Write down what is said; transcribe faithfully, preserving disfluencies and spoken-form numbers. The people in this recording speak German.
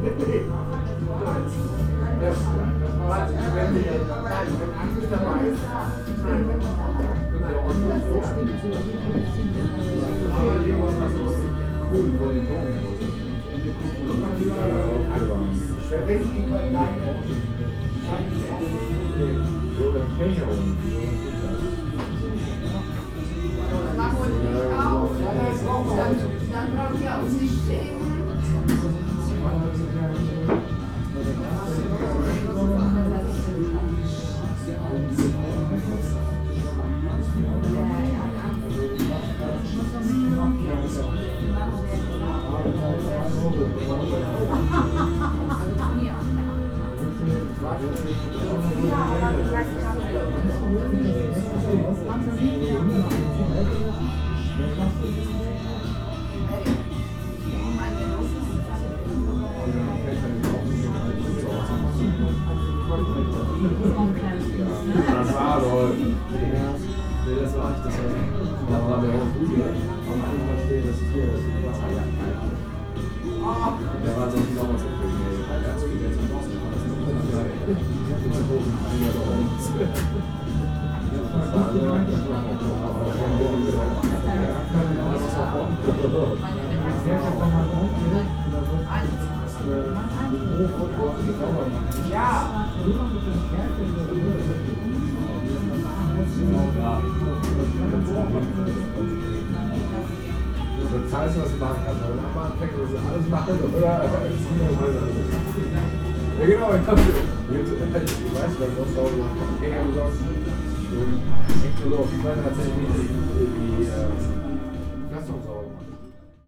Dann braucht ihr uns nicht sehen. Das war doch. Nee, das war nicht das. Da war der auch gut. Am Anfang steht das Tier, das ist Wasser. Der war so genau was für mich. Ganz viel jetzt im Wasser. Das ist nicht geil. Ich bin so hoch und ein Jahr bei uns. Ja. Du zahlst, was du machen kannst, aber nach dem Anfang musst du alles machen, oder? Ja, genau, ich hab. Ich weiß, was du hast auch Hänger besorgt. Ich weiß tatsächlich, wie.